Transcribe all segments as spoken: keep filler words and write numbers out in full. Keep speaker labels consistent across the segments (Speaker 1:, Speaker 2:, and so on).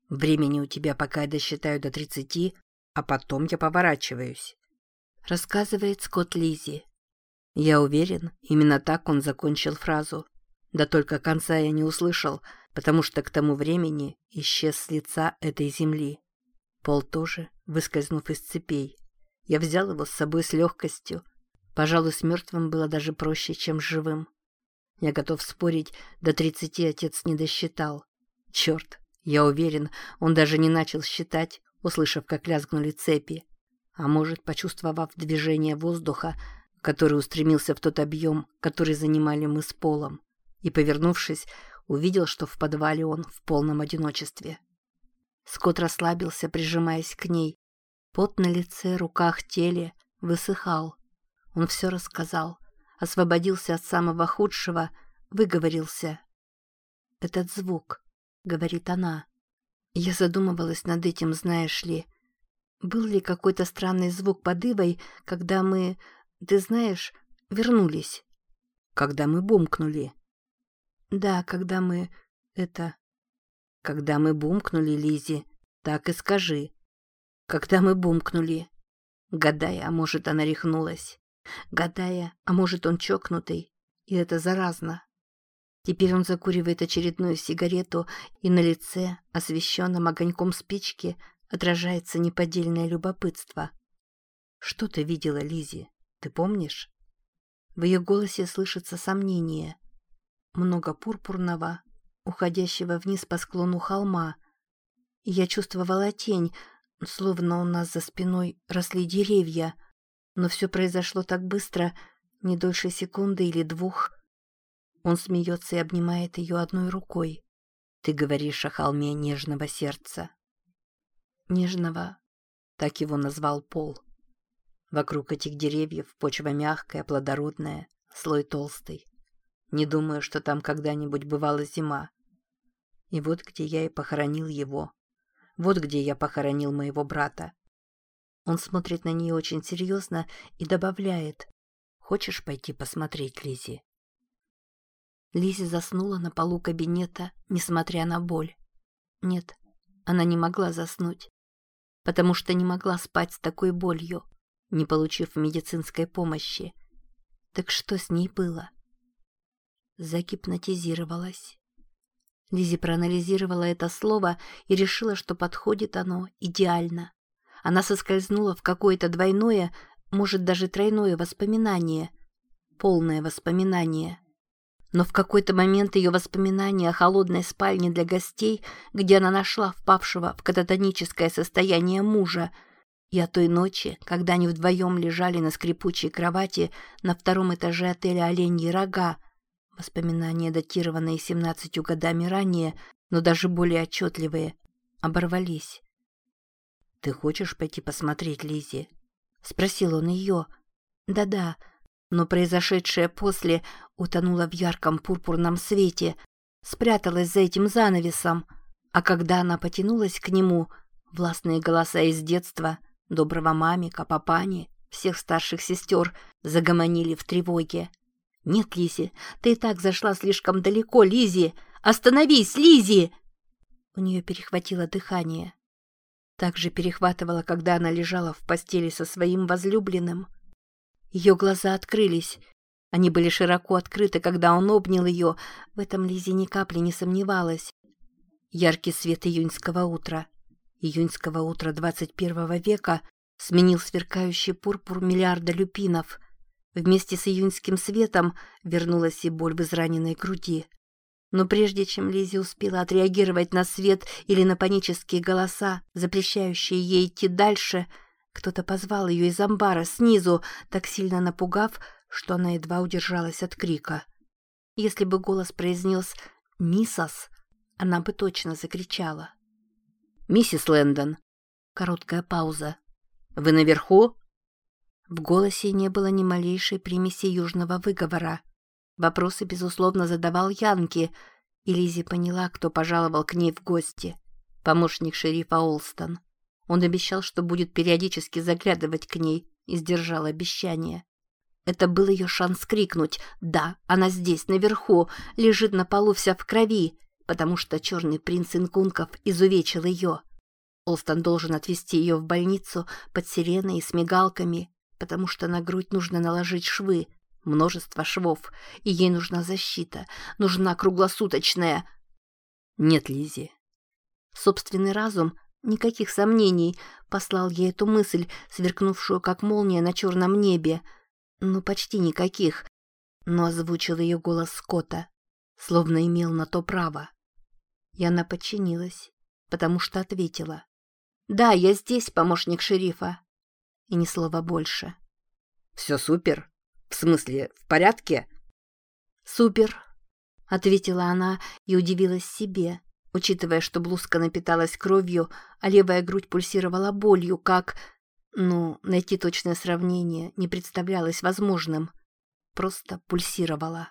Speaker 1: Времени у тебя, пока я досчитаю до тридцати, а потом я поворачиваюсь», — рассказывает Скотт Лиззи. Я уверен, именно так он закончил фразу. Да только конца я не услышал, потому что к тому времени исчез с лица этой земли. Пол тоже, выскользнув из цепей. Я взял его с собой с легкостью. Пожалуй, с мертвым было даже проще, чем с живым. Я готов спорить, до тридцати отец не досчитал. Черт, я уверен, он даже не начал считать, услышав, как лязгнули цепи. А может, почувствовав движение воздуха, который устремился в тот объем, который занимали мы с Полом, и, повернувшись, увидел, что в подвале он в полном одиночестве. Скотт расслабился, прижимаясь к ней. Пот на лице, руках, теле высыхал. Он все рассказал, освободился от самого худшего, выговорился. «Этот звук», — говорит она. Я задумывалась над этим, знаешь ли. Был ли какой-то странный звук под ивой, когда мы, ты знаешь, вернулись? Когда мы бумкнули. Да, когда мы... это... Когда мы бумкнули, Лиззи, так и скажи. Когда мы бумкнули. Гадая, а может, она рехнулась. Гадая, а может, он чокнутый. И это заразно. Теперь он закуривает очередную сигарету, и на лице, освещенном огоньком спички, отражается неподдельное любопытство. «Что ты видела, Лиззи? Ты помнишь?» В ее голосе слышится сомнение. Много пурпурного, уходящего вниз по склону холма. И я чувствовала тень, словно у нас за спиной росли деревья. Но все произошло так быстро, не дольше секунды или двух. Он смеется и обнимает ее одной рукой. «Ты говоришь о холме нежного сердца». «Нежного», так его назвал Пол. Вокруг этих деревьев почва мягкая, плодородная, слой толстый. Не думаю, что там когда-нибудь бывала зима. И вот где я и похоронил его. Вот где я похоронил моего брата. Он смотрит на нее очень серьезно и добавляет: «Хочешь пойти посмотреть, Лиззи?» Лиззи заснула на полу кабинета, несмотря на боль. Нет, она не могла заснуть, потому что не могла спать с такой болью, не получив медицинской помощи. Так что с ней было? Загипнотизировалась. Лиззи проанализировала это слово и решила, что подходит оно идеально. Она соскользнула в какое-то двойное, может даже тройное воспоминание, полное воспоминание. Но в какой-то момент ее воспоминания о холодной спальне для гостей, где она нашла впавшего в кататоническое состояние мужа, и о той ночи, когда они вдвоем лежали на скрипучей кровати на втором этаже отеля «Оленьи рога», воспоминания, датированные семнадцатью годами ранее, но даже более отчетливые, оборвались. «Ты хочешь пойти посмотреть, Лиззи?» — спросил он ее. «Да-да», но произошедшее после утонуло в ярком пурпурном свете, спряталось за этим занавесом, а когда она потянулась к нему, властные голоса из детства, доброго мамика, папани, всех старших сестер загомонили в тревоге. «Нет, Лиззи, ты и так зашла слишком далеко, Лиззи! Остановись, Лиззи!» У нее перехватило дыхание. Так же перехватывало, когда она лежала в постели со своим возлюбленным. Ее глаза открылись. Они были широко открыты, когда он обнял ее. В этом Лиззи ни капли не сомневалась. Яркий свет июньского утра. Июньского утра двадцать первого века сменил сверкающий пурпур миллиарда люпинов. Вместе с июньским светом вернулась и боль в израненной груди. Но прежде чем Лиззи успела отреагировать на свет или на панические голоса, запрещающие ей идти дальше, кто-то позвал ее из амбара снизу, так сильно напугав, что она едва удержалась от крика. Если бы голос произнес «Миссас», она бы точно закричала. «Миссис Лэндон». Короткая пауза. «Вы наверху?» В голосе не было ни малейшей примеси южного выговора. Вопросы, безусловно, задавал Янки, и Лиззи поняла, кто пожаловал к ней в гости. Помощник шерифа Олстон. Он обещал, что будет периодически заглядывать к ней, и сдержал обещание. Это был ее шанс крикнуть: «Да, она здесь, наверху, лежит на полу вся в крови», потому что черный принц инкунков изувечил ее. Олстон должен отвезти ее в больницу под сиреной и с мигалками, потому что на грудь нужно наложить швы, множество швов, и ей нужна защита, нужна круглосуточная... Нет, Лиззи. Собственный разум, никаких сомнений, послал ей эту мысль, сверкнувшую как молния на черном небе. Ну, почти никаких. Но озвучил ее голос Скотта, словно имел на то право. И она подчинилась, потому что ответила. «Да, я здесь, помощник шерифа». И ни слова больше.
Speaker 2: «Все супер? В смысле, в порядке?»
Speaker 1: «Супер», — ответила она и удивилась себе, учитывая, что блузка напиталась кровью, а левая грудь пульсировала болью, как... Ну, найти точное сравнение не представлялось возможным. Просто пульсировала.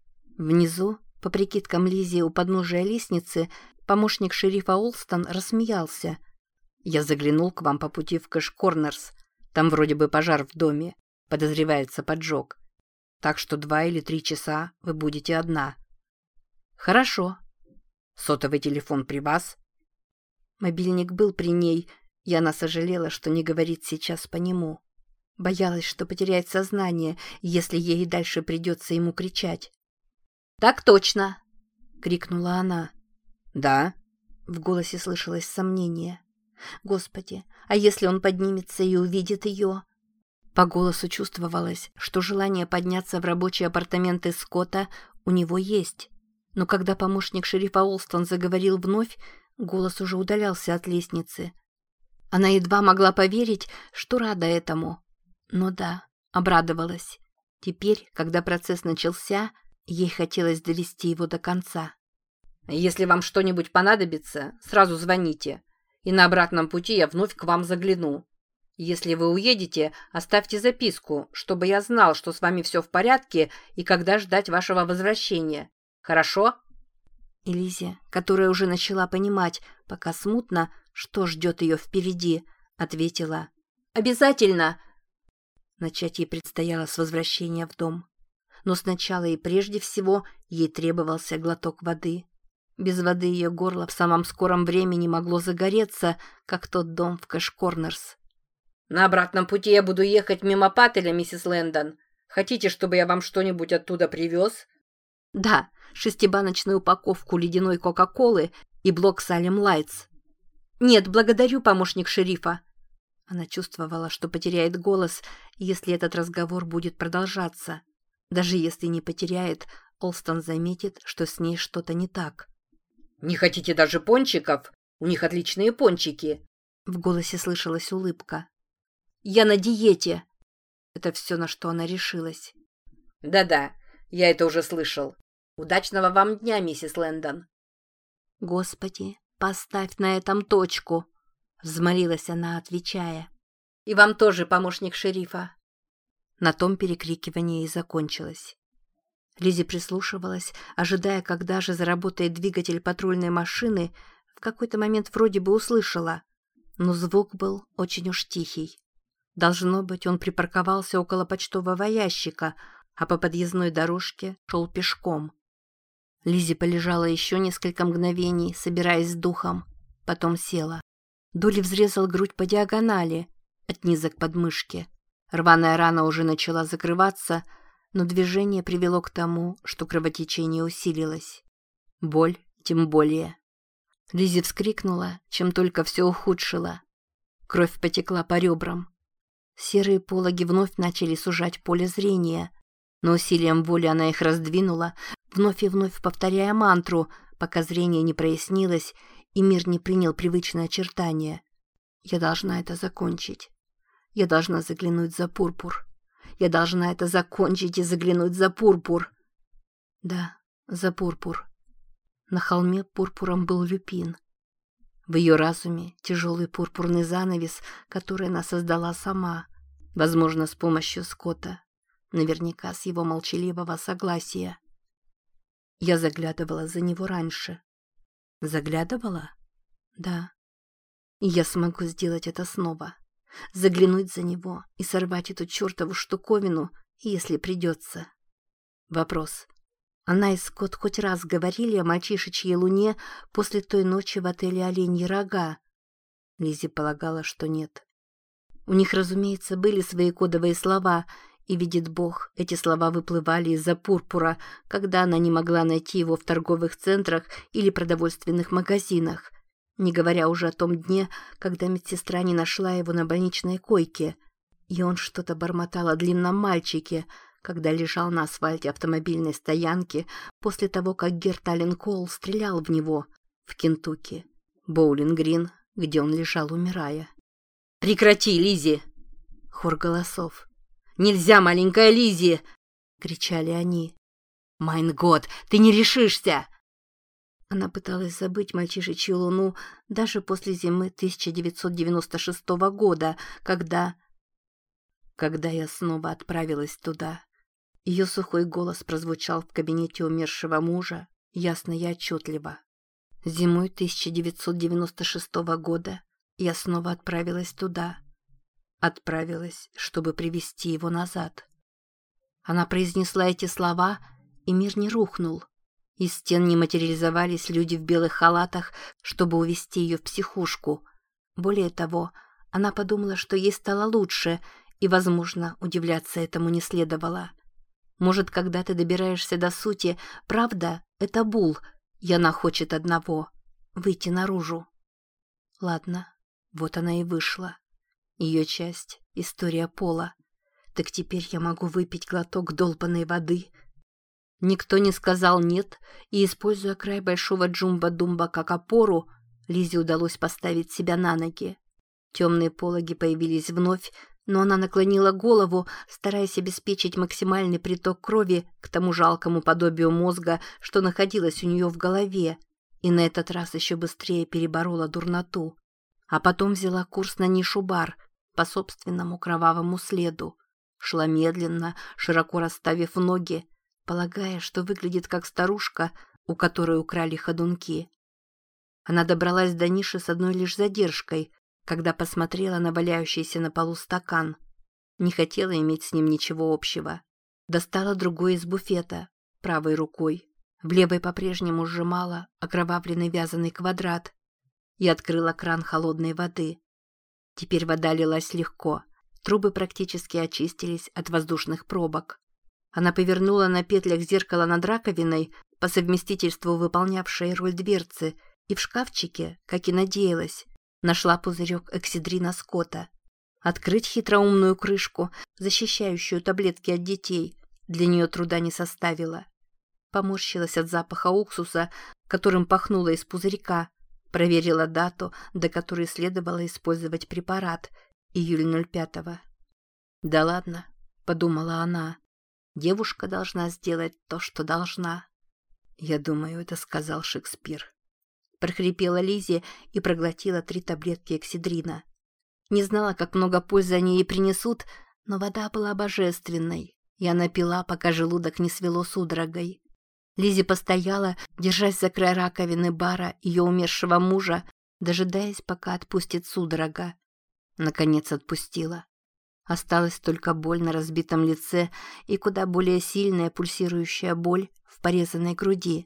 Speaker 1: Внизу, по прикидкам Лиззи, у подножия лестницы, помощник шерифа Олстон рассмеялся. «Я заглянул к вам по пути в Кэш-Корнерс. Там вроде бы пожар в доме. Подозревается поджог. Так что два или три часа вы будете одна». «Хорошо». «Сотовый телефон при вас?» Мобильник был при ней, и она сожалела, что не говорит сейчас по нему. Боялась, что потеряет сознание, если ей и дальше придется ему кричать. «Так точно!» — крикнула она.
Speaker 2: «Да?»
Speaker 1: — в голосе слышалось сомнение. «Господи, а если он поднимется и увидит ее?» По голосу чувствовалось, что желание подняться в рабочие апартаменты Скотта у него есть. Но когда помощник шерифа Олстон заговорил вновь, голос уже удалялся от лестницы. Она едва могла поверить, что рада этому. Но да, обрадовалась. Теперь, когда процесс начался, ей хотелось довести его до конца.
Speaker 2: «Если вам что-нибудь понадобится, сразу звоните, и на обратном пути я вновь к вам загляну. Если вы уедете, оставьте записку, чтобы я знал, что с вами все в порядке и когда ждать вашего возвращения. Хорошо?»
Speaker 1: И Лиззи, которая уже начала понимать, пока смутно, что ждет ее впереди, ответила «Обязательно!». Начать ей предстояло с возвращения в дом. Но сначала и прежде всего ей требовался глоток воды. Без воды ее горло в самом скором времени могло загореться, как тот дом в Кэш-Корнерс.
Speaker 2: «На обратном пути я буду ехать мимо Паттеля, миссис Лэндон. Хотите, чтобы я вам что-нибудь оттуда привез?»
Speaker 1: «Да, шестибаночную упаковку ледяной Кока-Колы и блок Салем Лайтс». «Нет, благодарю, помощник шерифа». Она чувствовала, что потеряет голос, если этот разговор будет продолжаться. Даже если не потеряет, Олстон заметит, что с ней что-то не так.
Speaker 2: «Не хотите даже пончиков? У них отличные пончики».
Speaker 1: В голосе слышалась улыбка. «Я на диете». Это все, на что она решилась.
Speaker 2: «Да-да, я это уже слышал. Удачного вам дня, миссис Лэндон».
Speaker 1: «Господи, поставь на этом точку», — взмолилась она, отвечая.
Speaker 2: «И вам тоже, помощник шерифа».
Speaker 1: На том перекрикивание и закончилось. Лиззи прислушивалась, ожидая, когда же заработает двигатель патрульной машины. В какой-то момент вроде бы услышала, но звук был очень уж тихий. Должно быть, он припарковался около почтового ящика, а по подъездной дорожке шел пешком. Лиззи полежала еще несколько мгновений, собираясь с духом, потом села. Долли взрезал грудь по диагонали, от низа к подмышке. Рваная рана уже начала закрываться, но движение привело к тому, что кровотечение усилилось. Боль тем более. Лиззи вскрикнула, чем только все ухудшило. Кровь потекла по ребрам. Серые пологи вновь начали сужать поле зрения, но усилием воли она их раздвинула, вновь и вновь повторяя мантру, пока зрение не прояснилось и мир не принял привычные очертания. «Я должна это закончить. Я должна заглянуть за пурпур. Я должна это закончить и заглянуть за пурпур». Да, за пурпур. На холме пурпуром был люпин. В ее разуме тяжелый пурпурный занавес, который она создала сама, возможно, с помощью Скотта, наверняка с его молчаливого согласия. Я заглядывала за него раньше. Заглядывала? Да. И я смогу сделать это снова. Заглянуть за него и сорвать эту чертову штуковину, если придется. Вопрос. Она и Скотт хоть раз говорили о мальчишечьей луне после той ночи в отеле «Оленьи рога». Лиззи полагала, что нет. У них, разумеется, были свои кодовые слова, и, видит Бог, эти слова выплывали из-за пурпура, когда она не могла найти его в торговых центрах или продовольственных магазинах, не говоря уже о том дне, когда медсестра не нашла его на больничной койке. И он что-то бормотал о длинном мальчике, когда лежал на асфальте автомобильной стоянки после того, как Герт Аллен Коул стрелял в него в Кентукки, Боулинг-Грин, где он лежал, умирая.
Speaker 2: «Прекрати, Лиззи!»
Speaker 1: Хор голосов.
Speaker 2: «Нельзя, маленькая Лиззи!»
Speaker 1: — кричали они.
Speaker 2: «Майн год, ты не решишься!»
Speaker 1: Она пыталась забыть мальчишечью луну даже после зимы тысяча девятьсот девяносто шестого года, когда... Когда я снова отправилась туда. Ее сухой голос прозвучал в кабинете умершего мужа, ясно и отчетливо. Зимой тысяча девятьсот девяносто шестого года я снова отправилась туда. Отправилась, чтобы привести его назад. Она произнесла эти слова, и мир не рухнул. Из стен не материализовались люди в белых халатах, чтобы увезти ее в психушку. Более того, она подумала, что ей стало лучше, и, возможно, удивляться этому не следовало. Может, когда ты добираешься до сути, правда, это Бул, и она хочет одного — выйти наружу. Ладно, вот она и вышла. Ее часть — история Пола. Так теперь я могу выпить глоток долбанной воды. Никто не сказал «нет», и, используя край большого джумба-думба как опору, Лиззе удалось поставить себя на ноги. Темные пологи появились вновь, но она наклонила голову, стараясь обеспечить максимальный приток крови к тому жалкому подобию мозга, что находилось у нее в голове, и на этот раз еще быстрее переборола дурноту. А потом взяла курс на нишу бар по собственному кровавому следу. Шла медленно, широко расставив ноги, полагая, что выглядит как старушка, у которой украли ходунки. Она добралась до ниши с одной лишь задержкой, когда посмотрела на валяющийся на полу стакан. Не хотела иметь с ним ничего общего. Достала другой из буфета, правой рукой. В левой по-прежнему сжимала окровавленный вязаный квадрат и открыла кран холодной воды. Теперь вода лилась легко. Трубы практически очистились от воздушных пробок. Она повернула на петлях зеркало над раковиной, по совместительству выполнявшее роль дверцы, и в шкафчике, как и надеялась, нашла пузырек эксидрина Скотта. Открыть хитроумную крышку, защищающую таблетки от детей, для нее труда не составило. Поморщилась от запаха уксуса, которым пахнуло из пузырька, проверила дату, до которой следовало использовать препарат, июль ноль пятого. «Да ладно», — подумала она, — «девушка должна сделать то, что должна». «Я думаю, это сказал Шекспир». Прохрипела Лиззи и проглотила три таблетки эксидрина. Не знала, как много пользы они ей принесут, но вода была божественной, и она пила, пока желудок не свело судорогой. Лиззи постояла, держась за край раковины бара ее умершего мужа, дожидаясь, пока отпустит судорога. Наконец отпустила. Осталась только боль на разбитом лице и куда более сильная пульсирующая боль в порезанной груди.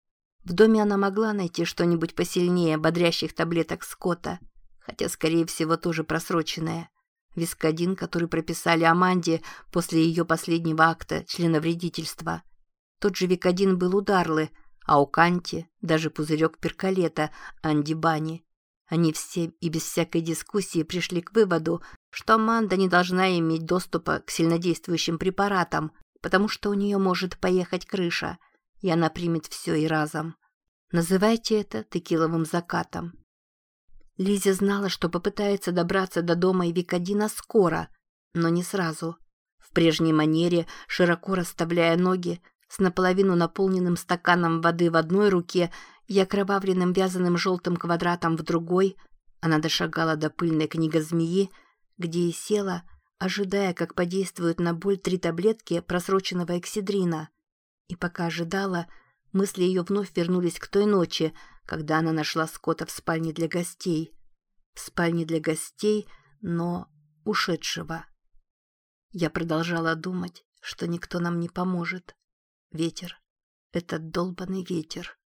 Speaker 1: В доме она могла найти что-нибудь посильнее бодрящих таблеток Скотта, хотя, скорее всего, тоже просроченное. Вискодин, который прописали Аманде после ее последнего акта членовредительства. Тот же Викодин был у Дарлы, а у Канти даже пузырек перколета Анди Бани. Они все и без всякой дискуссии пришли к выводу, что Аманда не должна иметь доступа к сильнодействующим препаратам, потому что у нее может поехать крыша, и она примет все и разом. Называйте это текиловым закатом. Лиззи знала, что попытается добраться до дома и Викодина скоро, но не сразу. В прежней манере, широко расставляя ноги, с наполовину наполненным стаканом воды в одной руке и окровавленным вязаным желтым квадратом в другой, она дошагала до пыльной книгозмеи, где и села, ожидая, как подействуют на боль три таблетки просроченного эксидрина. И пока ожидала, мысли ее вновь вернулись к той ночи, когда она нашла Скотта в спальне для гостей. В спальне для гостей, но ушедшего. Я продолжала думать, что никто нам не поможет. Ветер. Этот долбанный ветер.